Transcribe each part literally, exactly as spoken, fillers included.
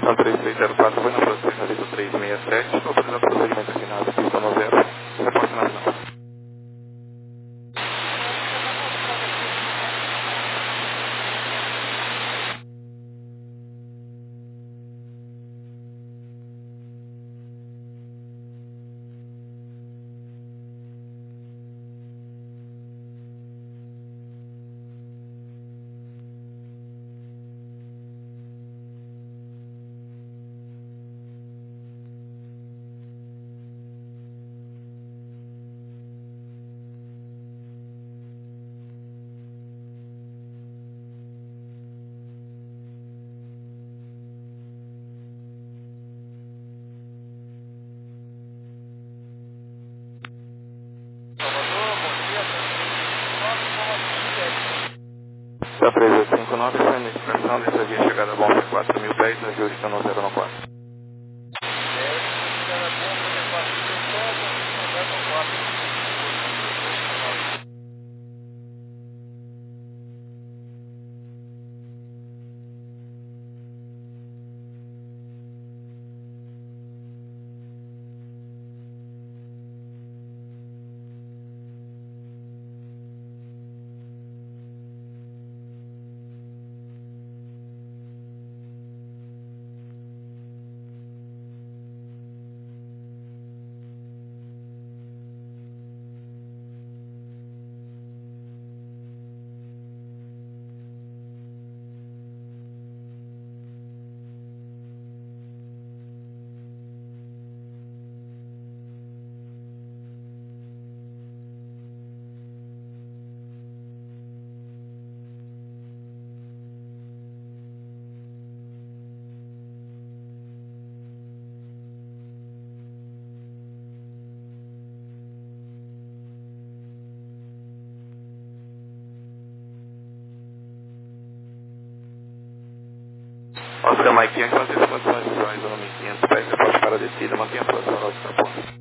A três três zero quatro foi na procedência ali do três seis sete, autorizando o procedimento aqui na pista no zero. Reporte nacional. Da três oito cinco nove, foi a identificação dessa via chegada a Bom quatro mil e dez, ajuste no zero no quatro. Oscar Mike, enquanto as condições de zona mil e quinhentos pés, você pode para a descida, mantenha a posição no está.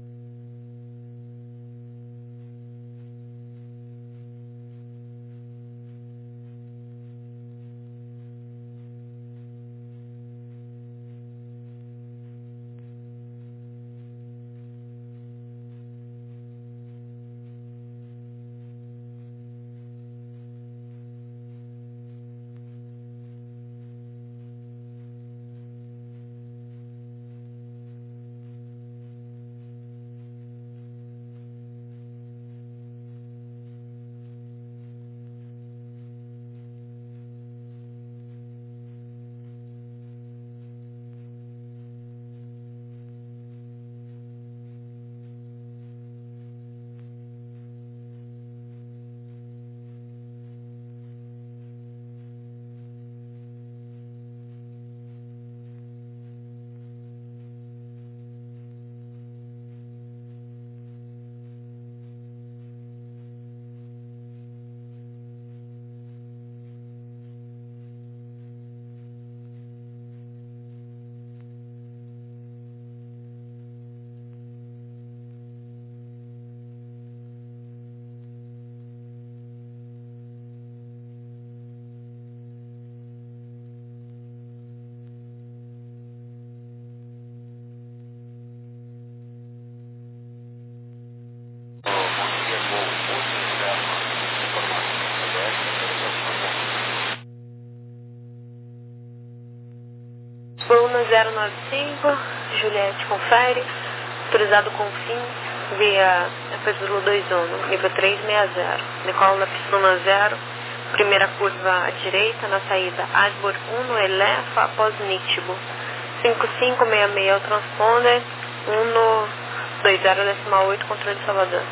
Voo no zero nove cinco, Juliette confere, autorizado com fim, via F dois um, nível três seis zero. Decola na pista um zero, primeira curva à direita, na saída Asbor um no Elefa, após Nítibo. cinco cinco seis seis é o transponder, um no dois zero decimal oito, controle de Salvador.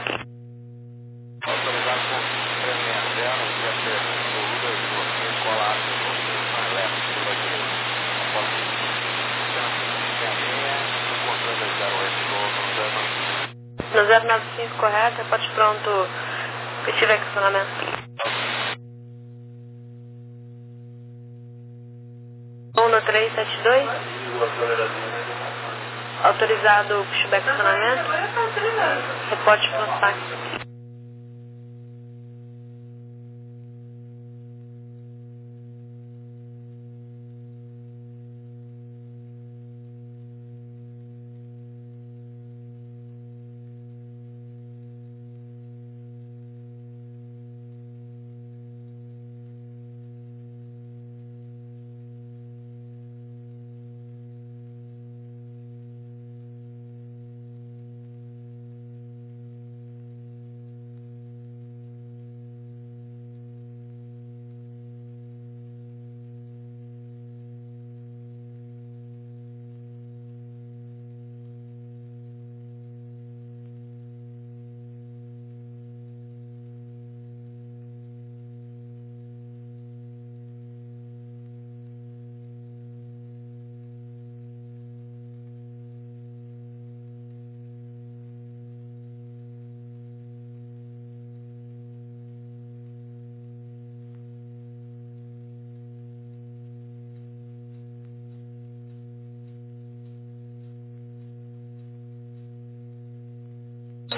Autorizado com três seis zero, via Perluda, escolar, na leste, pela direita. Após no zero nove cinco correto, reporte pronto, efetivo estacionamento. um no três sete dois, autorizado pushback estacionamento, reporte pronto táxi.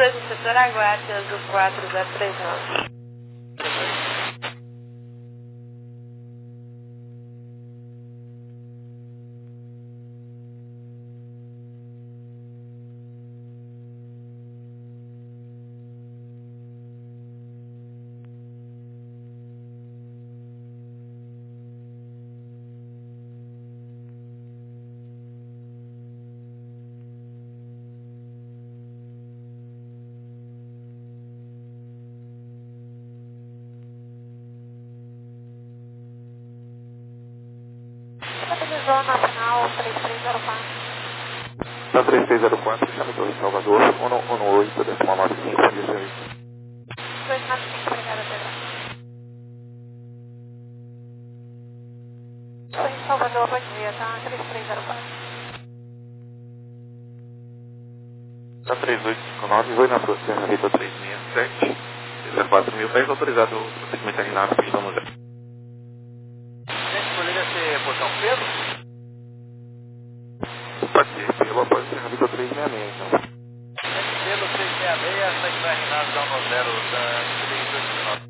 dois no setor, aguarde azul quatro zero três nove. Zona final três três zero quatro. Na três três zero quatro, chame Torre Salvador, um um oito, decimal nove cinco, bom dia, serviço. dois nove cinco, obrigada, Pedro. Torre Salvador, bom dia, tá? três três zero quatro. Na três oito cinco nove, oi na sua Serra Rita três seis sete, zero quatro mil pés, autorizado o procedimento terminado, pistão no zero. Gente, poderia ser botão Pedro? Pode ser, pelo após Serra Rita três seis seis, então. Pelo três seis seis, essa que vai Renato dá um zero da três oito cinco nove.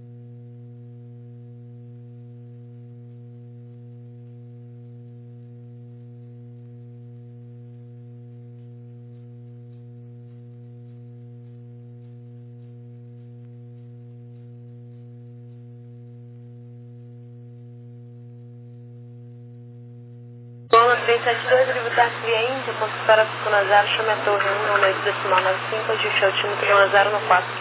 Zona três sete dois, livro táxi via Índia, ponto para Piscina zero, chame a torre um um oito, decimal nove cinco, ajuste altímetro um zero no quatro.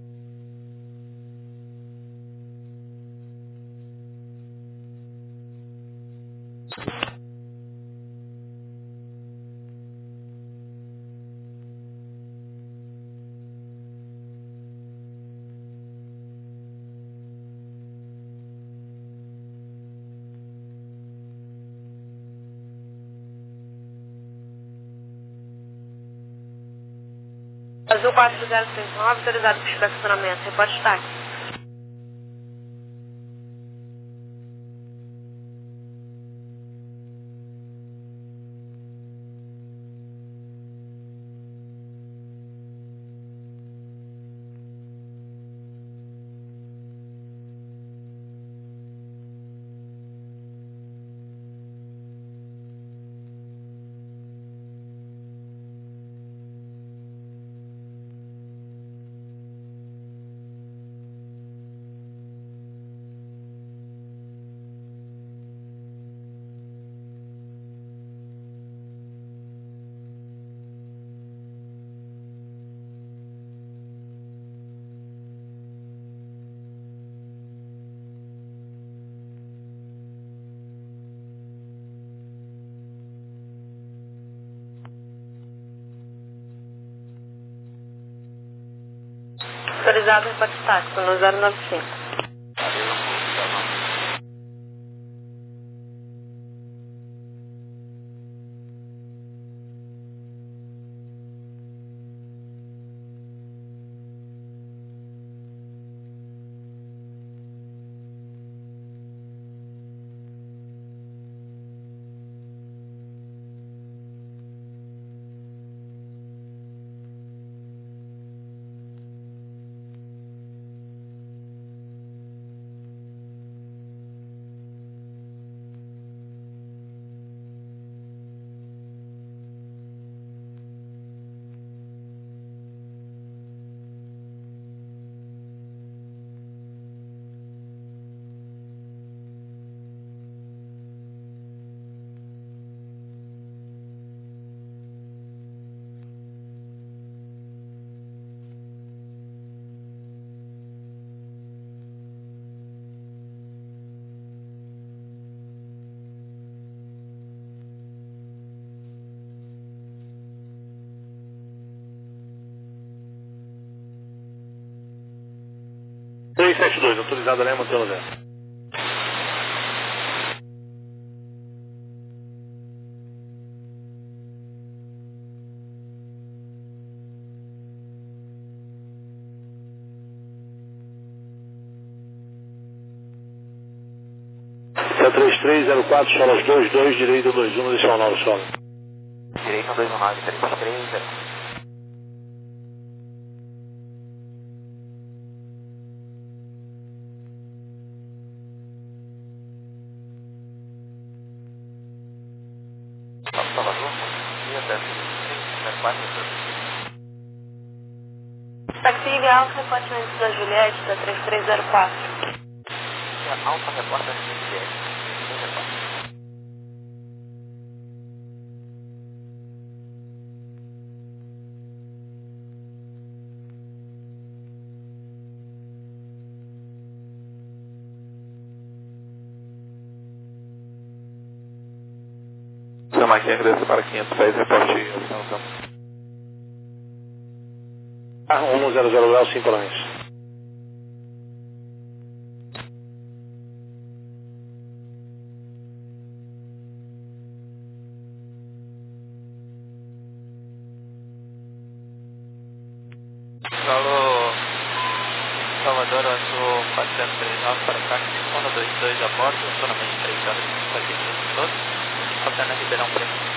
Azul quatro zero três nove, autorizado para estacionamento, reporte táxi. Autorizado reporte táxi no zero nove cinco. três sete dois, autorizado Lema, pelo zero. três três zero quatro, solas dois dois, direito dois um, decimal nove, sola. Direito dois um nove, três três zero. quatro. Táxi Alfa, reporte antes da Juliette, da três três zero quatro. Alfa, repórter da Juliette, três três zero quatro. Seu Mike ingressa para quinhentos e seis, reporte avião. Ah, um zero zero grau, cinco lines. Alô, Salvador, eu sou quatrocentos e trinta e nove para cá, Zona dois dois a bordo, aproximadamente três horas e cinquenta e três minutos, Alcana Ribeirão Preto.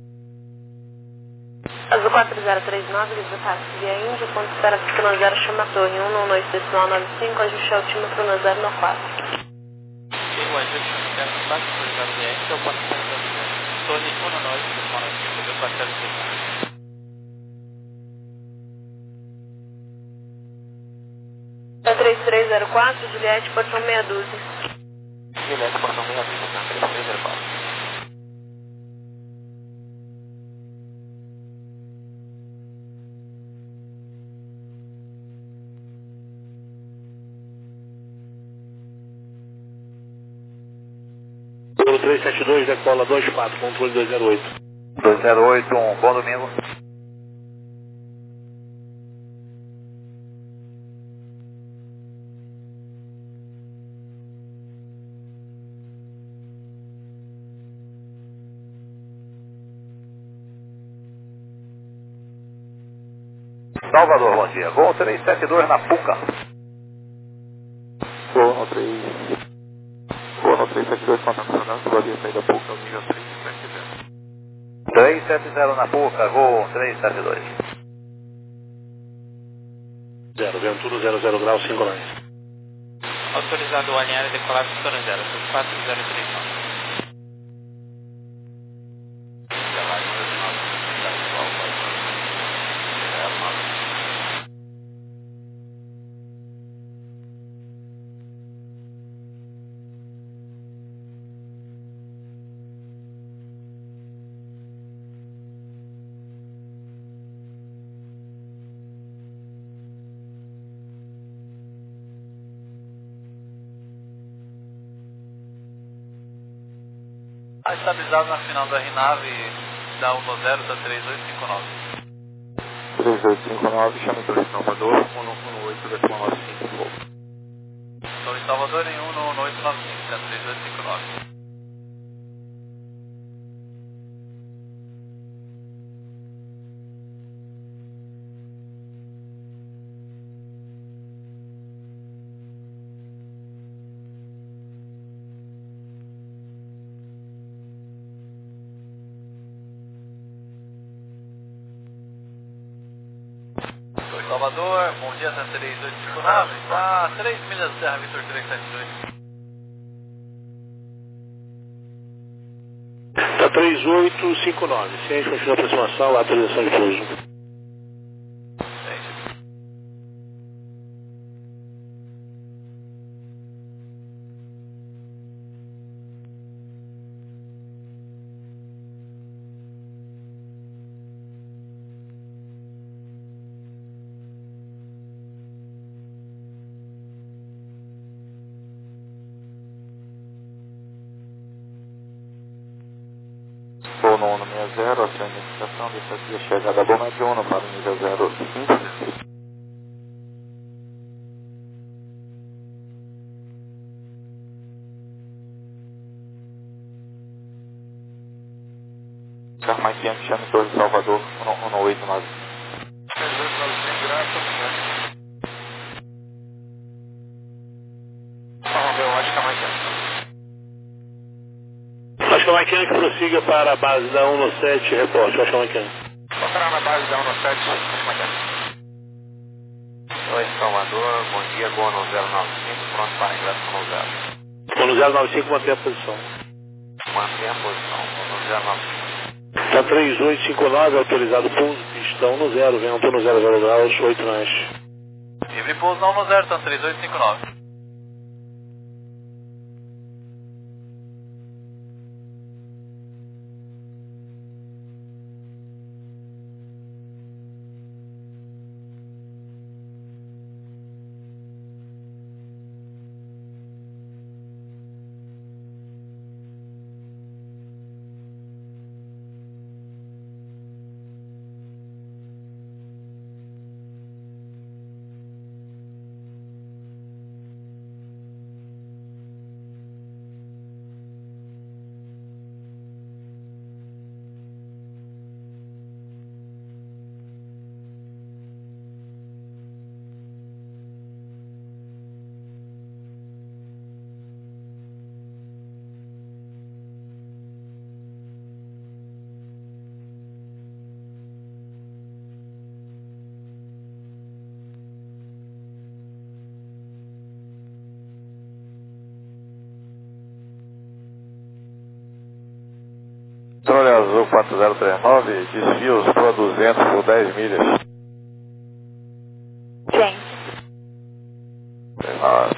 Azul quatro zero três nove, livre táxi via Índia, ponto espera pistona zero, chama a torre um um dois decimal nove cinco, ajuste altímetro no zero no quatro. Sim, o ajuste no zero no quatro, autorizado via Índia, ponto espera torre um um dois decimal nove cinco, ajuste quatro zero três nove. É três três zero quatro, Juliette, portão meia dúzia. Juliette, portão meia dúzia, três três zero quatro. três sete dois, decola dois quatro, controle dois zero oito. dois zero oito, um bom domingo. Salvador, bom dia. Voo três sete dois na Puca. Voo no três... Voo no três sete dois, contato nacional, subaria sair da Puca, nível três sete zero. três sete zero na Puca, voo três sete dois. Zero, Ventura zero zero grau, cinco lines. Autorizado o alinhar e decolar pistona zero, quatro zero três nove. Estabilizado na final da R nove da um zero da três oito cinco nove. três oito cinco nove, chame pelo Salvador, um um oito, decimal nove cinco, voo. Estou em Salvador em um um oito nove cinco, três oito cinco nove. Salvador, bom dia, tá três oito cinco nove, tá três milhas Serra Vitor três sete dois. Tá três oito cinco nove, ciente, continua a aproximação, atualização de pouso. Voo no um seis zero, a sua identificação dessa aqui, a chegada bom é de um para o nível zero cinco. Carmaiquinha que chama Torre Salvador, um um oito nove. Vamos ver o Ótica Carmaiquinha. Ótica Carmaiquinha que prossiga para a base da um no sete, reporte, Ótica Carmaiquinha. Encontrar na base da um no sete, Carmaiquinha. Oi, Salvador, bom dia, Gol no zero nove cinco, pronto para ingresso no zero. Gol no zero nove cinco, mantém a posição. Mantém a posição, Gol no zero nove cinco. Tá três oito cinco nove, autorizado pouso, pistão no zero, vento no zero zero graus, oito nós. Livre pouso não no zero, tá três oito cinco nove. Controle Azul quatro zero três nove, desvios para duzentos por dez milhas. Sim. três nove.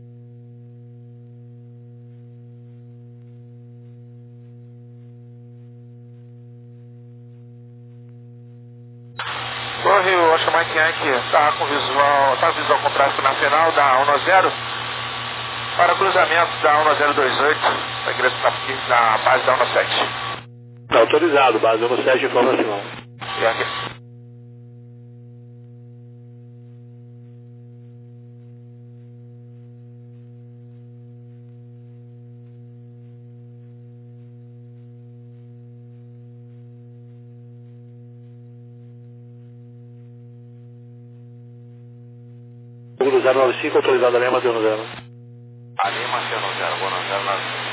Bom, Rio, eu acho que a Mike Yankee tá com visual, tá com visual com tráfego na final da um zero para cruzamento da um zero dois oito, vai ingressar aqui na base da um sete. Tá autorizado, base um sete, informa final. E aqui. Google zero nove cinco, autorizado a Lema zero zero. A Lima zero zero, boa noite, zero nove.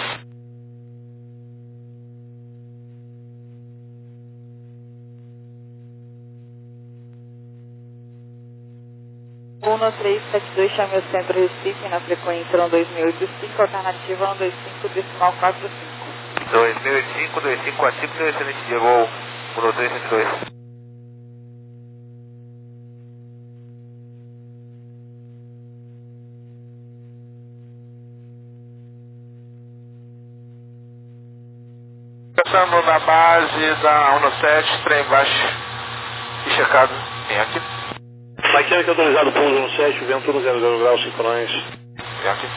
um três sete dois, chame o centro Recife na frequência um dois mil e oitenta e cinco, alternativa um dois cinco, decimal quatro cinco. dois mil e cinco, dois cinco quatro cinco, excelente dia, gol, por três sete dois. Passando na base da um sete, trem baixo e checado. Vem aqui. Mike Yankee autorizado pouso um sete, vento no zero zero graus, cinco nós. Vem aqui.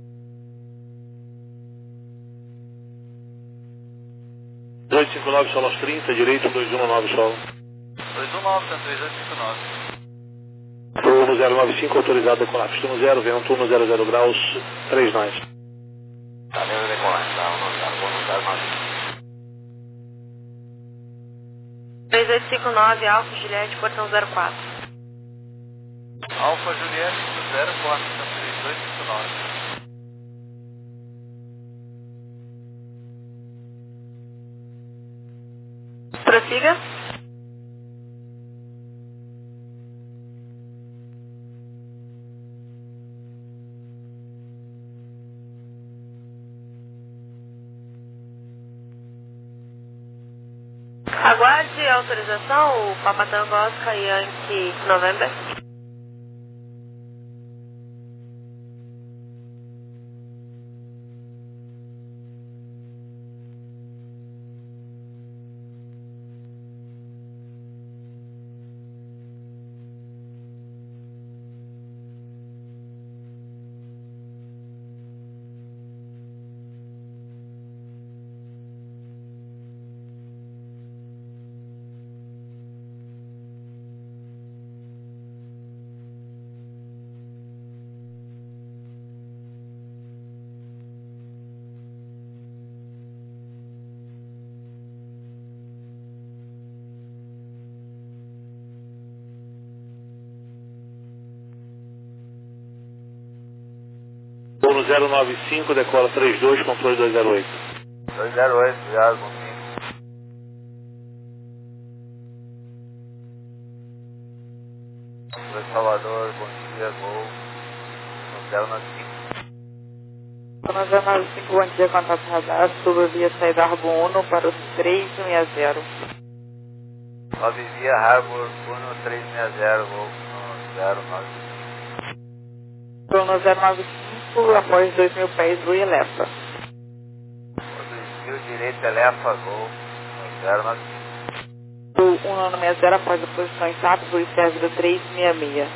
dois cinco nove, solos trinta, direito dois um nove, solo. dois um nove, três oito cinco nove. Estou no zero nove cinco, autorizado a decolar, pistão no zero, vento no zero zero graus, três nós. Tá, lembra decolar, tá, um zero, boa zero nove. três oito cinco nove, Alfa Juliette, portão zero quatro. Alfa Juliette, zero quatro, três oito cinco nove. Prossiga. Aguarde a autorização, o Papa Tango Oscar Yankee November. Estou no zero nove cinco, decola trinta e dois, controle dois zero oito. dois zero oito, obrigado, bom fim. Salvador, bom dia, gol, no zero nove cinco. zero nove cinco, bom dia, contato radar, sobre via saída Harbor Uno para os três seis zero. Nove via Harbor Uno três seis zero, voo zero nove cinco. Bruno zero nove cinco, após dois mil pés, Rui Elefa. dois mil direito Elefa, voo zero nove cinco. O cento e sessenta após a posição em S A P, Rui Sérgio três seis seis.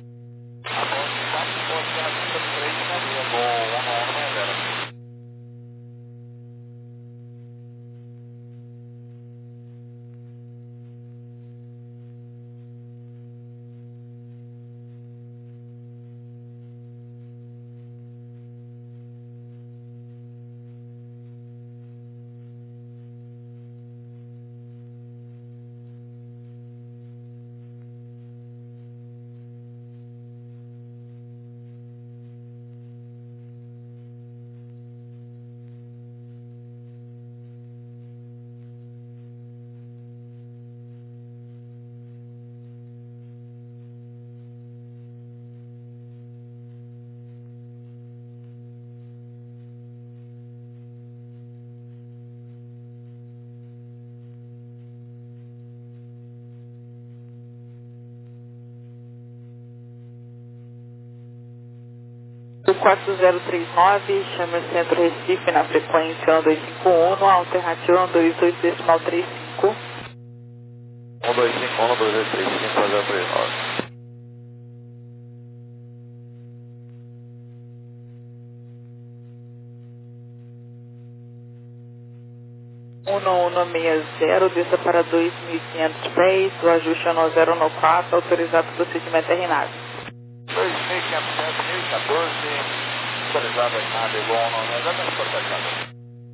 O quatro zero três nove, chama o Centro Recife na frequência um dois cinco um, alternativa um dois dois decimal trinta e cinco. um dois cinco um, dois dois três cinco, zero três nove. um um seis zero, desça para dois mil e quinhentos pés, o ajuste é no zero um quatro, autorizado o procedimento R nave. dois mil e quinhentos metros, mil e quatorze, autorizado em nave, bom, não, não, já está exportado.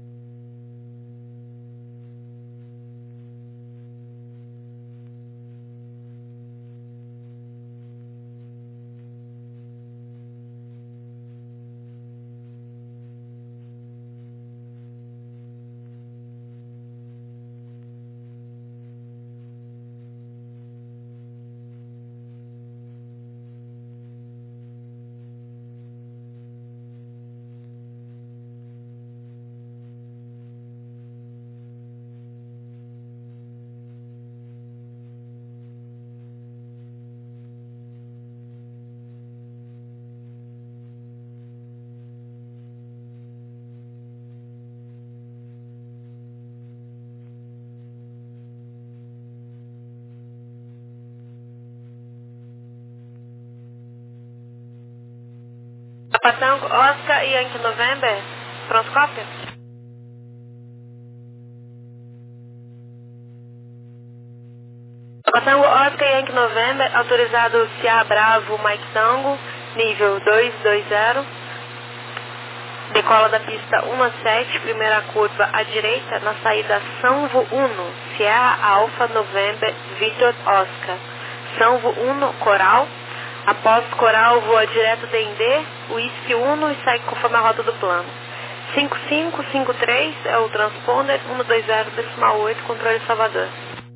Patango, Oscar e Yankee November, pronto, cópia? Patango, Oscar e Yankee November, autorizado Sierra Bravo, Mike Tango, nível dois dois zero, decola da pista um sete, primeira curva à direita, na saída Sanvo um, Sierra Alpha November, Victor Oscar, Sanvo um, Coral. Após Coral, voa direto D N D, Whisky um e segue conforme a rota do plano. cinco cinco cinco três é o transponder, um dois zero decimal oito, controle Salvador.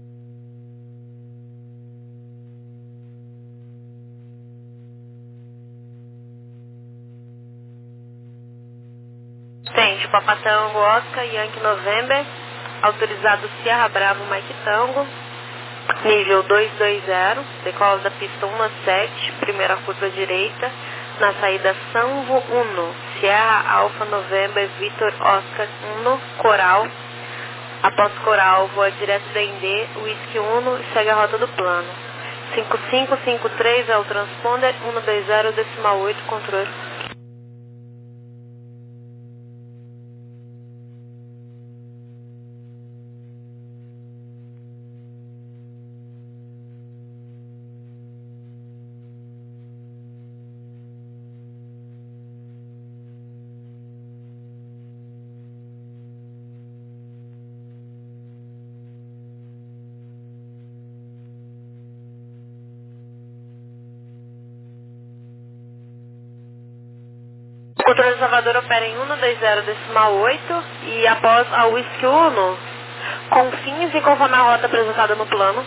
Tente, Papa Tango, Oscar, Yankee November, autorizado Sierra Bravo, Mike Tango. Nível dois dois zero, decola da pista um sete, primeira curva direita, na saída Sanvo um, Sierra Alpha November, Victor Oscar um, Coral. Após Coral, voa direto D N D, Whisky um e segue a rota do plano. cinco cinco cinco três é o transponder, um dois zero decimal oito, controle. O controle Salvador opera em um dois zero decimal oito e após a Whisky um, com fins e conforme a rota apresentada no plano.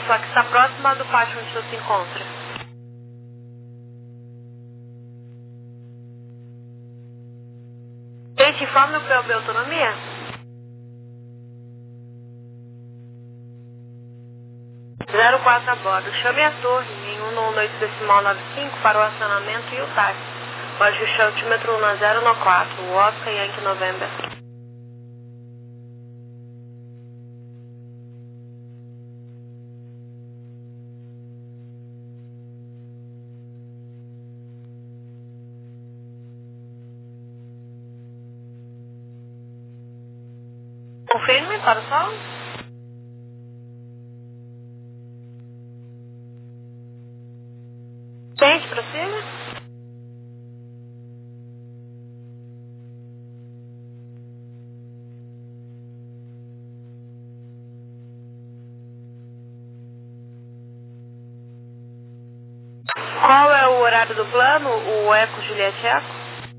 só que está próxima do pátio onde o senhor se encontra. Gente, informe o P O B Autonomia. zero quatro a bordo. Chame a torre em um nove oito decimal nove cinco para o acionamento e o táxi. O ajuste altímetro um zero um quatro, o Oscar Yankee November. Confirme para o sol. Gente, prossiga. Qual é o horário do plano? O Eco Juliette Eco?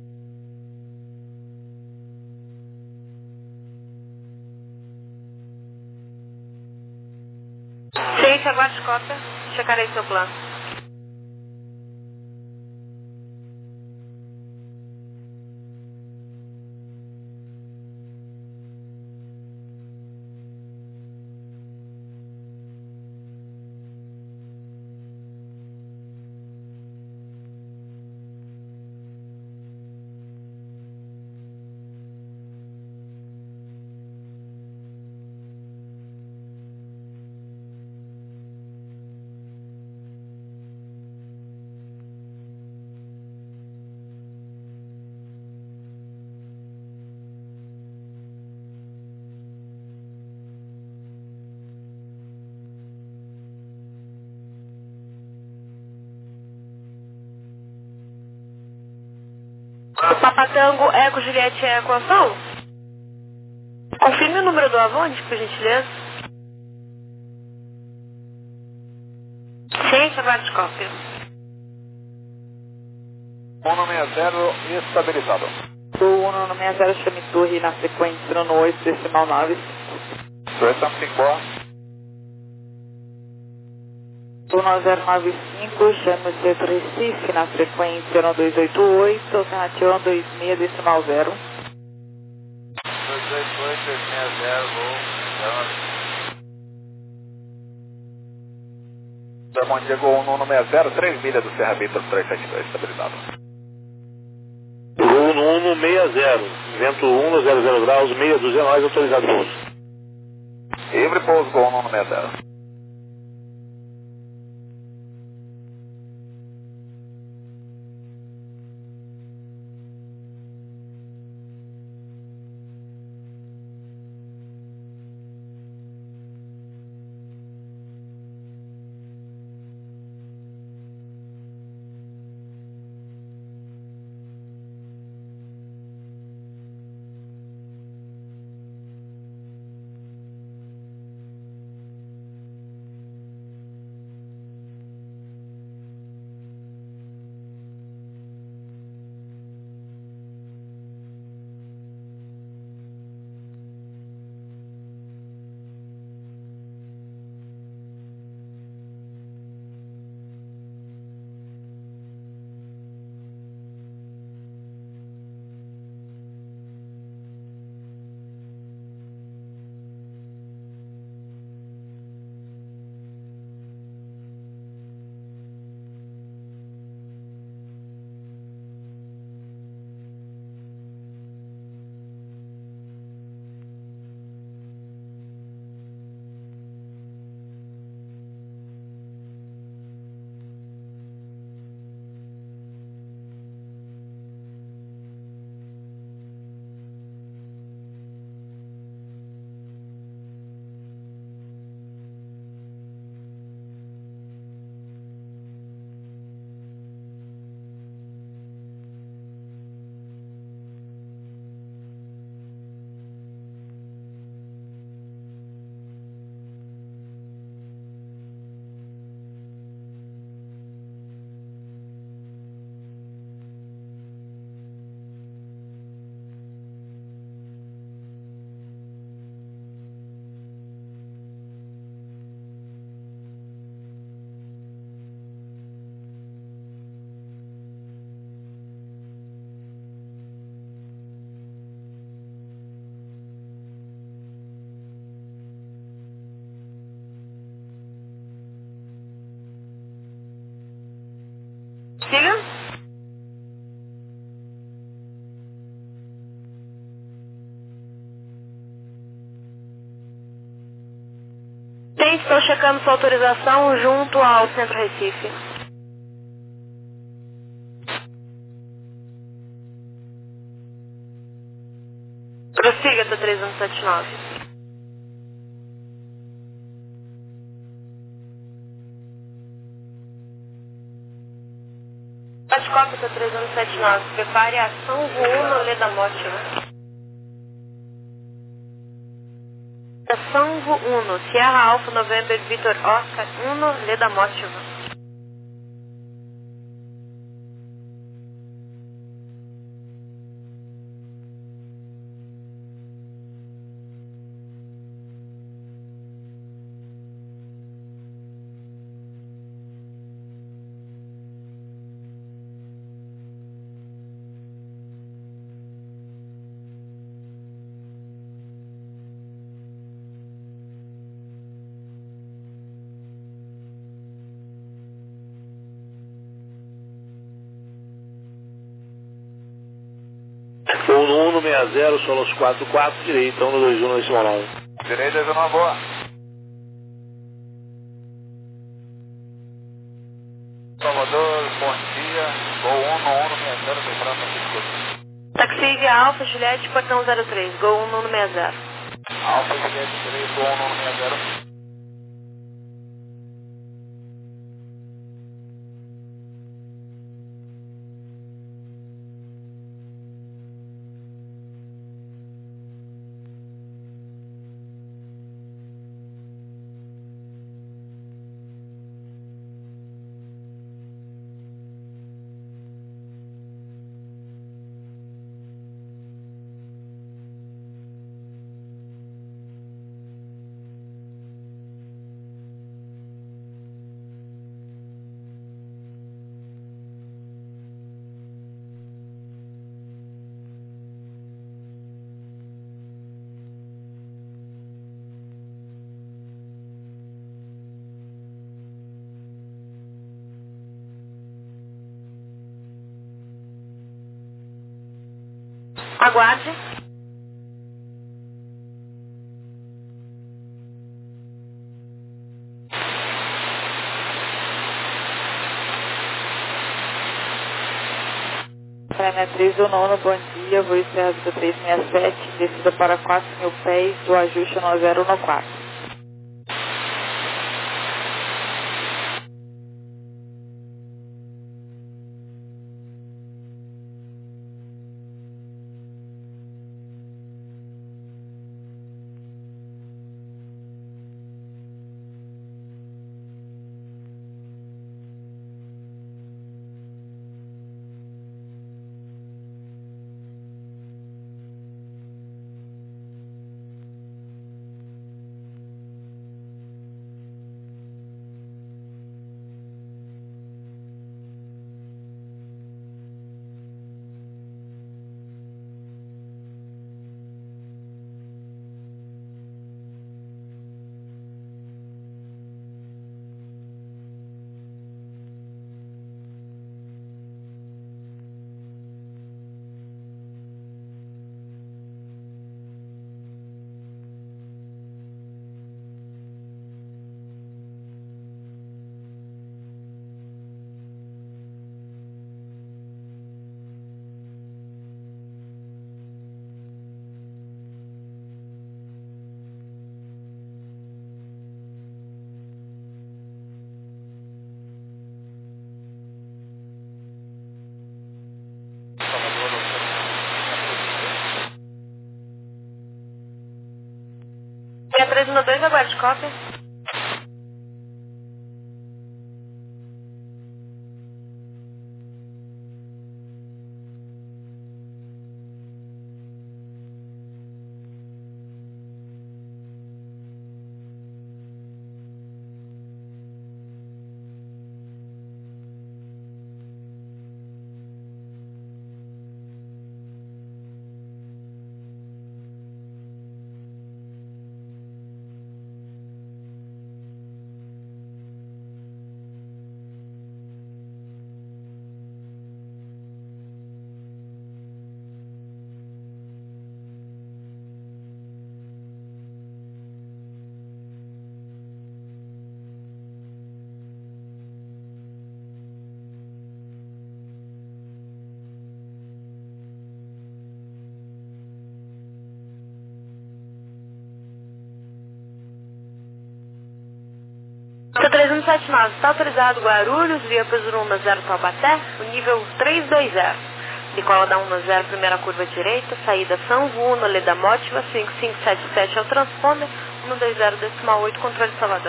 Gente, aguarde cópia. Checarei seu plano. Papatango Eco Juliette Eco Ação? Confirme o número do Avonte, por gentileza. Gente, aguarde cópia. um nove zero estabilizado. O um nove zero chame torre na frequência no oito decimal nove. dois something more. um nove zero nove cinco, chame o centro Recife na frequência no dois oito oito, alternativa dois seis decimal zero. dois oito oito, dois seis zero, gol. Bom dia, gol um nove zero, três milhas do Serra Vitor três sete dois, estabilizado. Gol no um seis zero, vento um zero zero graus, meia dúzia nós, autorizado pouso. Livre pouso, gol um seis zero. Sim, estou checando sua autorização junto ao Centro Recife. Prossiga, T três um sete nove. Cópia T três um sete nove. Prepare a ação Uno Leda Motiva. Ação Uno. Sierra Alfa November Vitor Oscar Uno Leda Motiva. Uno um seis zero, Solos quatro quatro, direita, um dois um, decimal nove. Direita, zona boa. Salvador, bom dia. Gol um um seis zero, Beltrano, Francisco. Taxi Via Alfa Juliette, portão zero três, Gol um um seis zero. Alfa Juliette três, Gol um um seis zero. Aguarde. Prêmio três um nove, bom dia, vou encerrar do três seis sete, descida para quatro mil pés do ajuste nove zero um quatro. Via três um dois, aguarde cópia. sete nove, está autorizado Guarulhos, via Pesuru um zero Taubaté, o nível trezentos e vinte. Decola da um zero, primeira curva direita, saída São Vuno, Leda Mótiva, cinco cinco sete sete é o transponder, um dois zero decimal oito, controle de Salvador.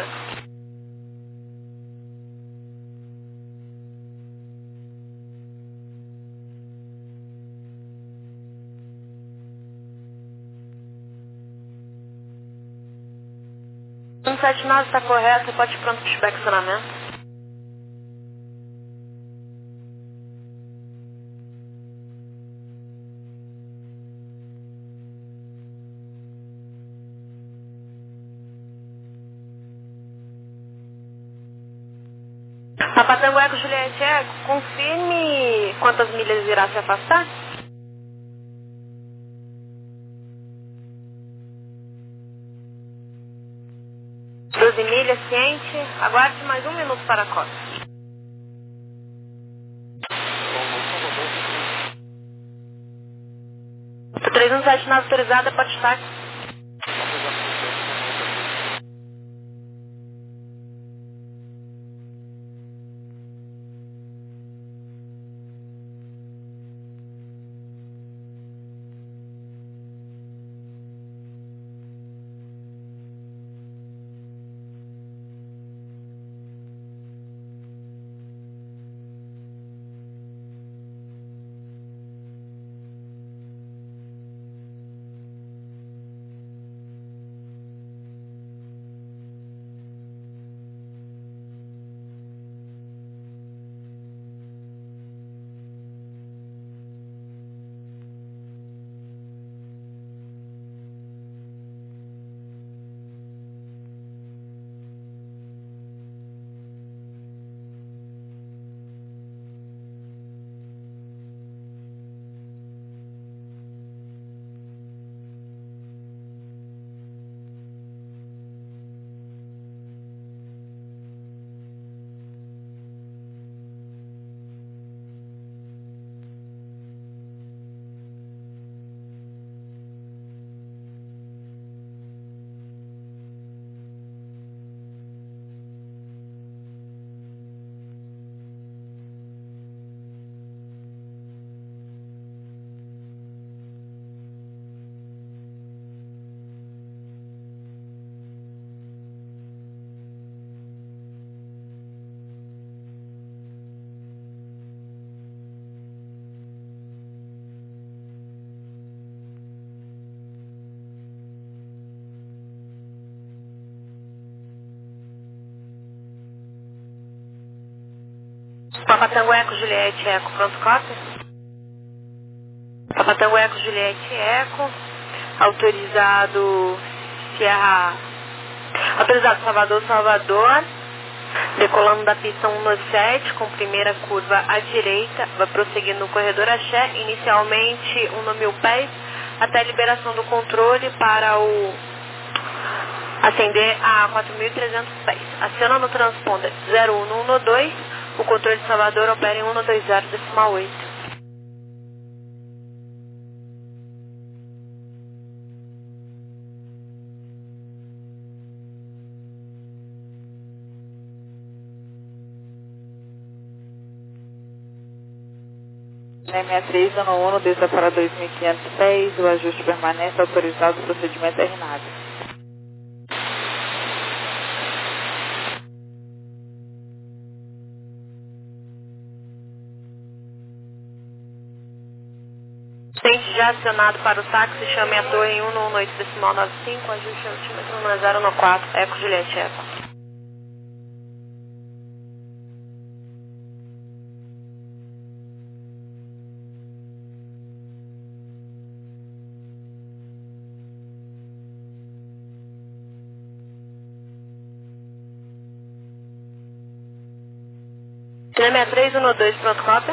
um sete nove está correto, pode ir pronto para o pushback acionamento. Papatango Eco Juliette Eco, confirme quantas milhas irá se afastar? doze milhas, ciente. Aguarde mais um minuto para a costa. três um sete nove autorizada, pode estar. Papatango Eco Juliette Eco, pronto, cópia? Papatango Eco Juliette Eco, autorizado Sierra, autorizado Salvador, Salvador, decolando da pista cento e sete, com primeira curva à direita, vai prosseguir no corredor Axé, inicialmente um mil pés, até a liberação do controle para o ascender a quatro mil e trezentos pés. Aciona no transponder zero um um dois, o controle de Salvador opera em um dois zero decimal oito. M sessenta e três, ano um, desça para dois mil e quinhentos pés, o ajuste permanece autorizado, o procedimento terminado. Tente já acionado para o táxi, chame a torre em um oito decimal noventa e cinco, ajuste altímetro zero um quatro, Eco Juliette Eco. Cinema três um dois, pronto, cópia?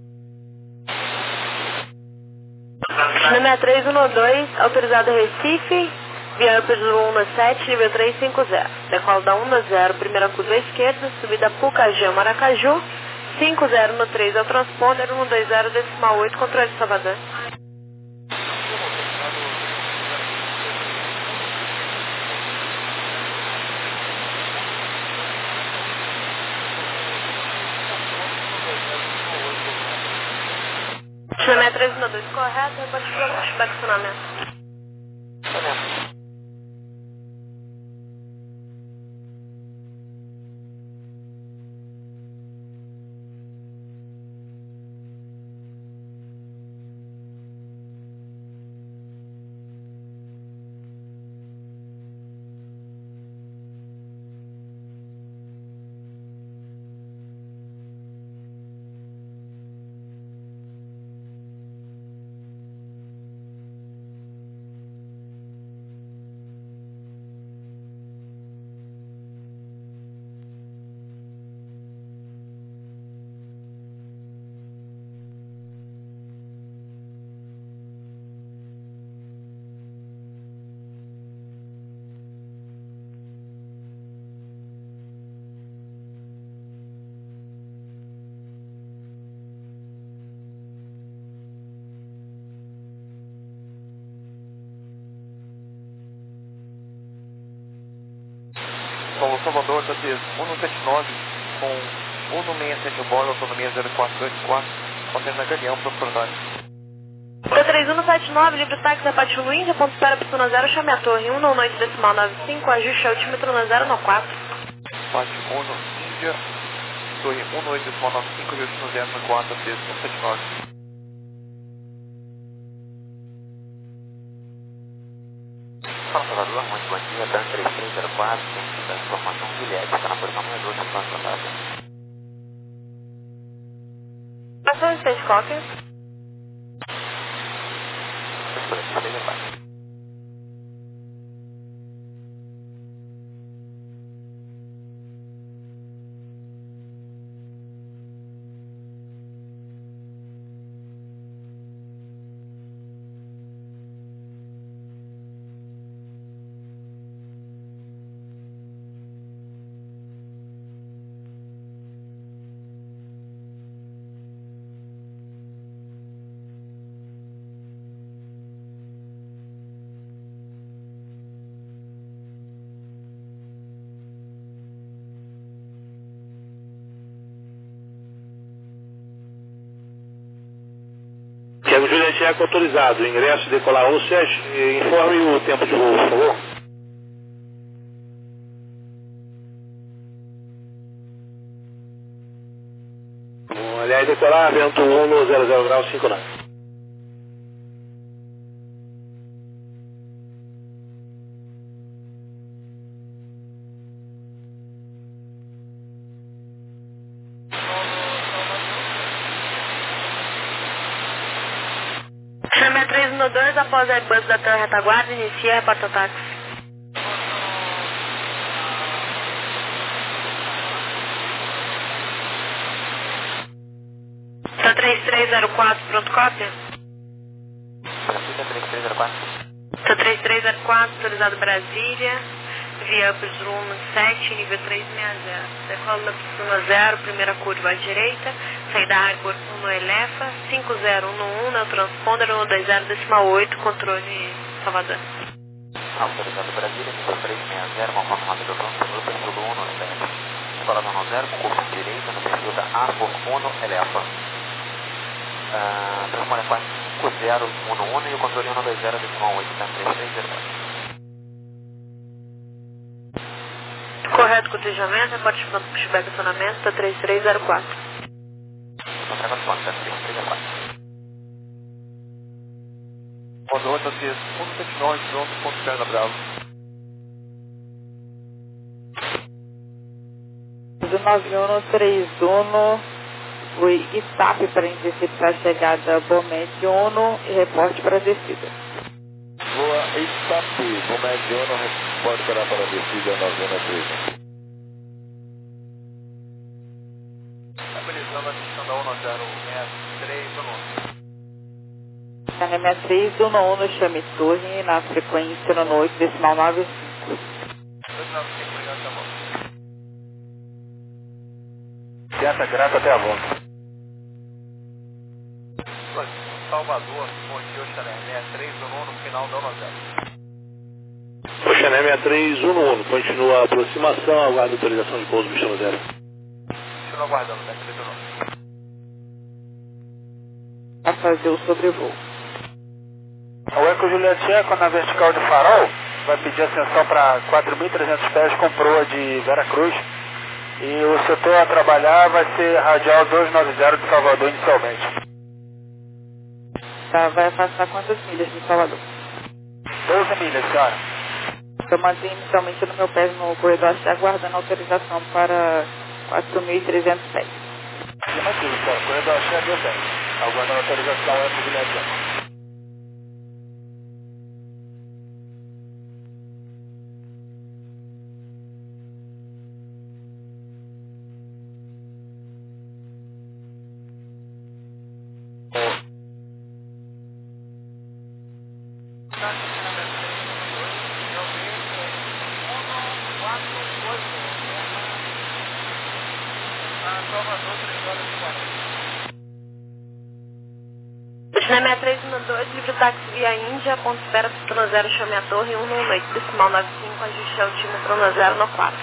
Cinema três um dois, autorizado Recife, via Pesuru um sete, nível trezentos e cinquenta. Decolo da um zero, primeira curva à esquerda, subida Pucagê, Maracaju, cinco zero no três é o transponder, um dois zero decimal oito, controle de Salvador. três um dois correto, repórter para o pushback acionamento. Paulo Salvador, T T um um sete nove com um um seis sete bola, autonomia zero quatro dois quatro, contendo na Galeão, proprietário. T três um sete nove, livre táxi, reparte no Índia, ponto espera, pistona zero, chame a torre, um no noite decimal nove cinco, ajuste altímetro na zero no quatro. Parte um no Índia, torre um noite decimal nove cinco, ajuste no zero no quatro, T três um sete nove. Fala, Salvador, muito bom dia, Dan três três zero quatro, tem da informação Juliette, está na posição número dois, está na sondagem. Passou o State Cocker. Tiago Juliette Eco autorizado. Ingresso, decolar ou Sérgio, informe o tempo de voo, por favor. Bom, aliás, decolar, vento um no zero zero grau cinco nove. Chame três um dois, após a Airbus da Terra retaguarda, inicia, reporta o táxi. Tá três três zero quatro, pronto, cópia? Brasília três três zero quatro. Tá três três zero quatro, autorizado Brasília, via Upers Room sete, nível três seis zero. Decola na pista zero, primeira curva à direita, saída Arbor um no Elefa, cinco zero um no um, no transponder um dois zero decimal oito, controle Salvador. Autorizado Brasília, nível três seis zero, uma forma rápida do perfil do perfil do um no Elefa. Escola no zero, com curso à direita, no perfil da Arbor um no Elefa. Uh, Transponder quatro cinco zero um no um e o controle um dois zero decimal oito, tá três três zero quatro. Correto cotejamento, reporte pronto pushback acionamento, tá três três zero quatro. Contrato de ponto, tá três três zero quatro. Salvador, T T um um sete nove, pronto, ponto Perna Bravo. nove um três um, o I T A P para interceptar a chegada Bomed Uno e reporte para a descida. Boa, I T A P, Bomed Uno, reporte para a descida nove um três um. Estabilizando a pista da um zero seis três um um. Na sessenta e três um um no Chame Torre, na frequência no oito decimal nove cinco. dois nove cinco, obrigado, tá bom. Certa grata até a volta. Salvador, bom dia, Oxané, seis três um um no final da um zero. Oxané seis três um um, continua a aproximação, aguarda autorização de pouso Bichano Zero. Continua aguardando, seis três um um. fazer o sobrevoo. O Eco Juliette Eco na vertical de farol vai pedir ascensão para quatro mil e trezentos pés com proa de Veracruz. E o setor a trabalhar vai ser radial duzentos e noventa de Salvador inicialmente. Tá, vai afastar quantas milhas de Salvador? doze milhas, senhora. Eu mantenho inicialmente no meu pé no corredor Axé, aguardando autorização para quatro mil e trezentos pés. Afirmativo, senhora. Corredor Axé deu bem. Aguardando autorização Eco Juliette Eco. China sessenta e três um dois, livre táxi via Índia, ponto espera pistona zero, chame a torre, um no oito, decimal noventa e cinco, ajuste altímetro no zero no quatro.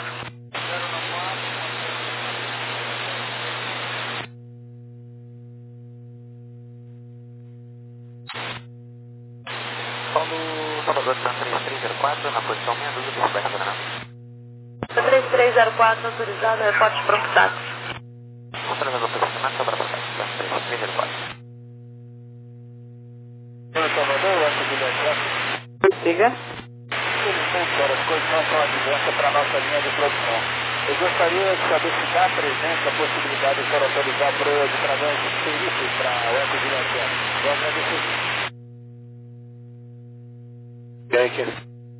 Paulo Salvador, Santa três três zero quatro, na posição meia dúzia, por baixo da Santa três três zero quatro, autorizado, reporte pronto táxi. Autorizado posicionamento, sobra para táxi, Santa três três zero quatro. Salvador, Eco Juliette Eco. Siga. Infelizmente, senhora, as coisas não são adversas para a nossa linha de produção. Eu gostaria de saber se está presente a possibilidade de senhora autorizar a proa de travões periféricos para o Eco Juliette Eco. Eu agradeço. E aí, que?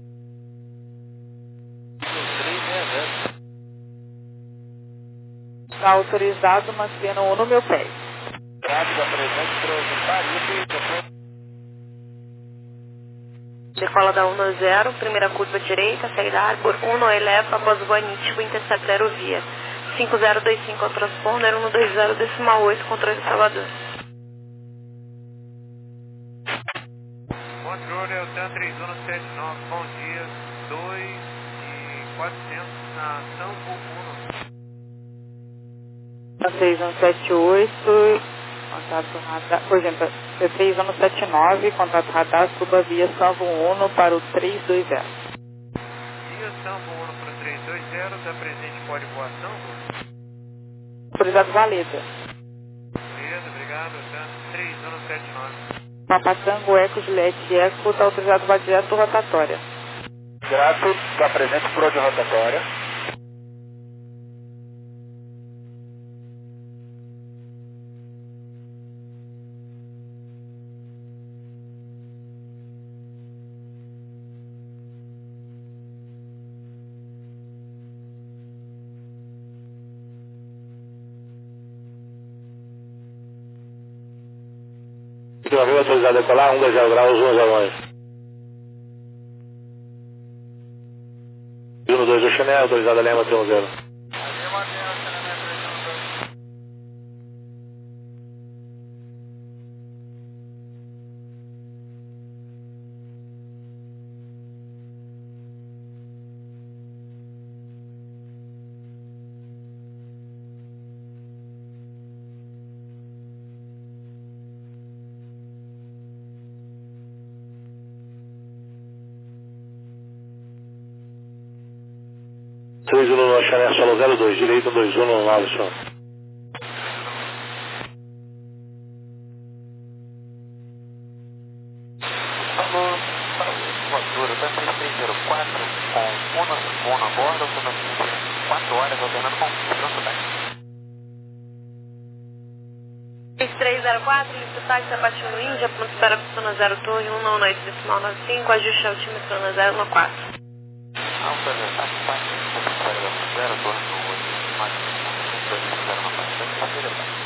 Está autorizado, mantendo um no meu pé. Rápido, presente proa de Paris. Decola da um no zero, primeira curva direita, saída Arbor um no eleva, após o voo nítido, intercept zero via. cinco zero dois cinco ao transponder, um dois zero, decimal oito, controle de Salvador. Controle é o TAN três um sete nove, bom dia, dois e quatrocentos na Sampo um. três um sete oito, contato radar, por exemplo, três um sete nove, contato radar, suba via Sampo um para o três dois zero. Via Sampo um para o três dois zero, da presente pode voar Sampo? Autorizado Valeta. Beleza, obrigado, TAN três um sete nove. Papatango, Eco, Juliette, Eco, está autorizado para direto rotatória. Grato, está presente proa de rotatória. Navio autorizado a decolar, um dois zero graus, um zero um. um dois do Chanel, autorizado a Lema, um zero. três um no Chanel, solo zero dois, direito dois um no Alisson. Alô, voadora, TAN três três zero quatro, com um a bordo, automaticamente quatro horas, alternando com pronto táxi. três três zero quatro, livre táxi, abaixo no Índia, ponto espera pistona zero torre, um no oito, decimal noventa e cinco, ajuste altímetro no zero no quatro. Autorizado, táxi, quatro, ponto espera zero torre no oito, decimal dois zero no quatro, TAN três zero quatro.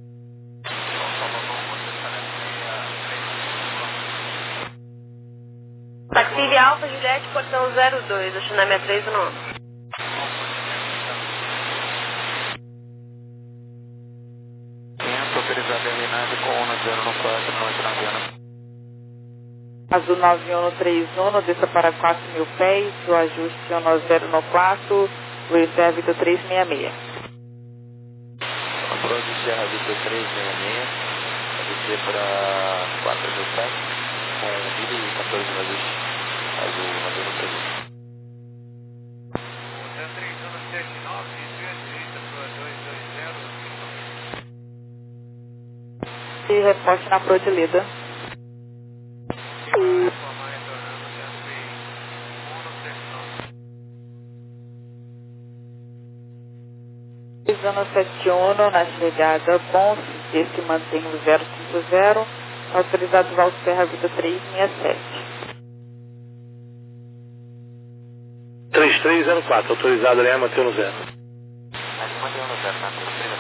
Taxi via Alfa, Juliette, portão zero dois, China sessenta e três um. Autorizado a Alinave com um zero no quatro, noite na Viana. Azul nove um três um, desça para quatro mil pés, o ajuste um zero no quatro, o reserve do três seis seis. Approach Sierra Victor três seis seis, descer para quatro mil pés, com mil e quatorze no ajuste, faz o navio no prejuízo. Hotel três um sete nove, desvio à direita para dois dois zero, cinco mil. E reporte na Pro de Lida. Para informar retornando Hotel três um sete nove. Zona sete um na chegada com esse mantém o zero cinco zero, autorizado Val Serra Vida três seis sete. três três zero quatro, autorizado Lima, mantém no zero. Aqui mantém no zero, tá? três três zero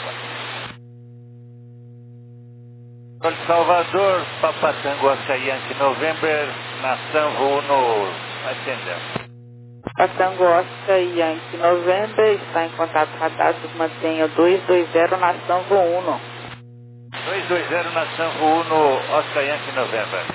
quatro. Salvador, Papa Tango Oscar Yankee November, nação voo no Ascender. Patango Oscar Yankee November está em contato radastro, mantenha dois dois zero nação voo uno. dois dois zero nação voo uno, Oscar Yankee November.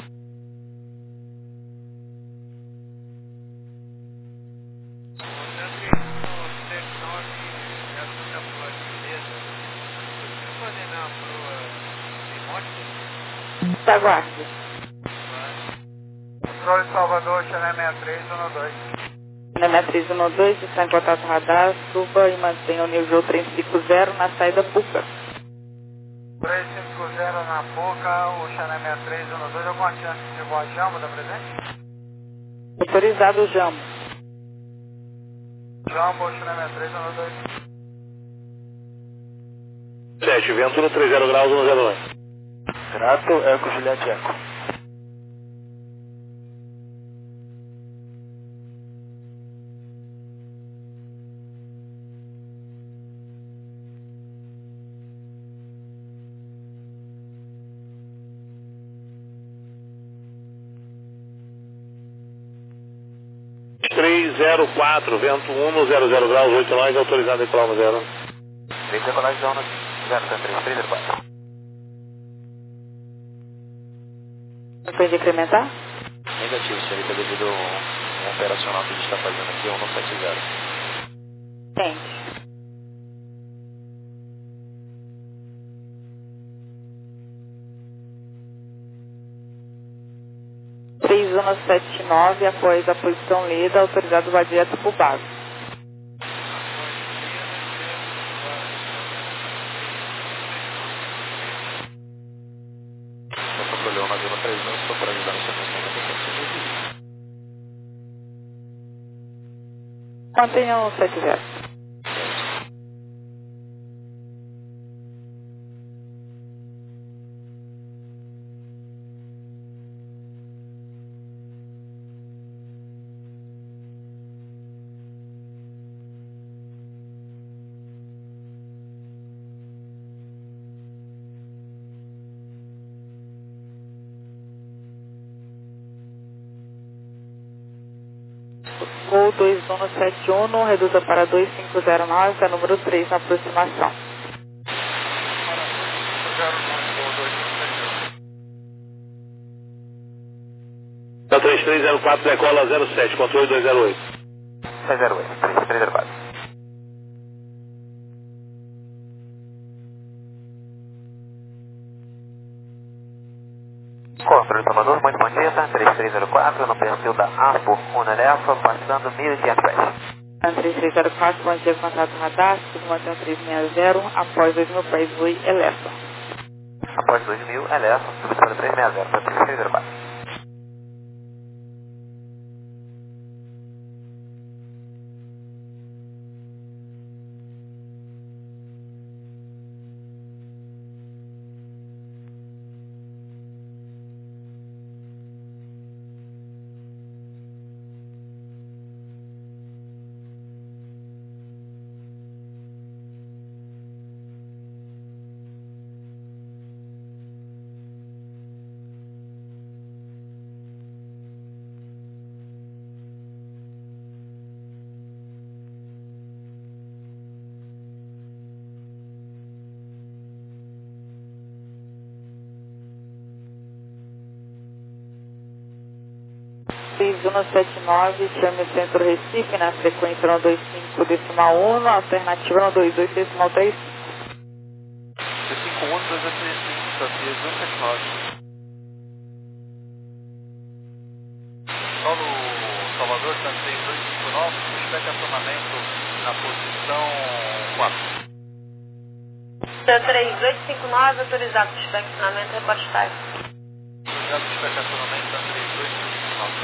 Hotel três um sete nove, já estou na proa de beleza. Preciso coordenar a proa remote? Aguarde. Controle Salvador, Channel sessenta e três um dois. Channel três um dois está em contato radar, suba e mantenha o nível três cinco zero na saída Puca. três cinco zero na Puca, o Channel sessenta e três um dois, alguma chance de voar Jambo da presente? Autorizado Jambo. Jambo, Channel sessenta e três um dois. sete, vento no trinta graus, um zero dois. Grato, Eco Juliette Eco. três zero quatro, vento um no zero zero graus, oito nós, autorizado Ecolama zero. três decolagem zona zero, três três zero quatro. Depois de incrementar? Negativo, senhorita, devido ao um operacional que a gente está fazendo aqui, um no sete zero. Tente. três um sete nove, após a posição lida, autorizado vai direto para o base. Eu controlei o navio no três um, estou para ajudar no setor noventa e sete. Mantenha o sete zero. Gol dois um sete um, reduza para dois cinco zero nove, é número três na aproximação. Da três três zero quatro, decola zero sete, controle dois zero oito. seis zero oito, três três zero quatro. Controle Salvador, muito bom dia, tá? três três zero quatro, no perfil da Apo, Unelefa, passando mil e quinhentos pés. três três zero quatro, bom dia, contato radar, tudo mantém três seis zero, após dois mil pés, Vui, Elefa. Após dois mil, Elefa, subindo para três seis zero, para três três zero quatro. seis um sete nove, chame o centro Recife na frequência no dois cinco decimal um, alternativa no dois dois decimal três. dois cinco um, dois dois três cinco, cento e setenta e nove. Paulo Salvador, Santa três dois cinco nove, feedback acionamento na posição quatro. Santa três dois cinco nove, autorizado feedback acionamento, reporte type. Autorizado feedback acionamento, Santa três dois cinco nove.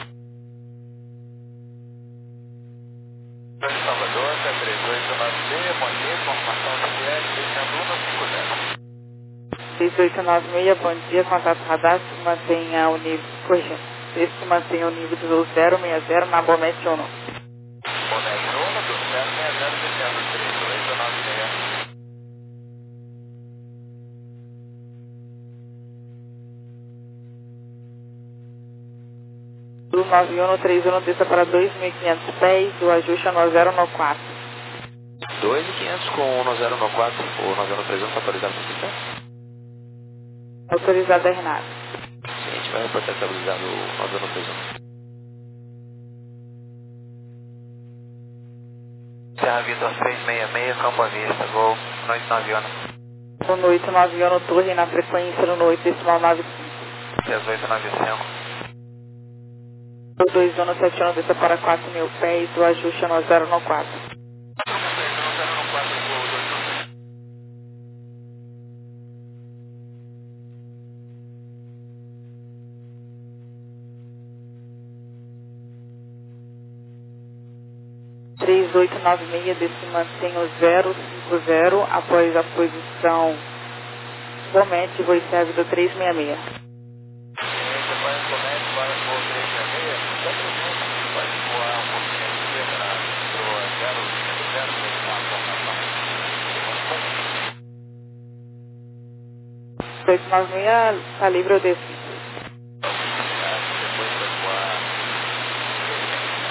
Salvador, Santa três dois nove seis, bom dia, confirmação do G S, descendo um cinco zero. três oito nove seis, bom dia, contato radar, se mantenha o nível, corrigindo, se mantenha o nível do zero seis zero na Bomete um. Bomete um, do zero seis zero, descendo três oito nove seis. Do nove um três um desça para dois mil e quinhentos pés, do ajuste no zero no quatro. dois mil e quinhentos com no zero no quatro, o nove um três um está autorizado para você? Autorizado a Renato. Sim, a gente vai reportar estabilizado o nove um três um. Serra Vitor seis seis seis, Campo à Vista, Gol, noite nove um. No oito nove um torre na frequência no oito decimal nove cinco. seis oito nove cinco. Do dois um sete um desça para quatro mil pés, do ajuste no zero no quatro. três oito nove seis, desse mantém o zero cinco zero após a posição Bomete, voe serve do três seis seis. oito nove seis, está livre o descida.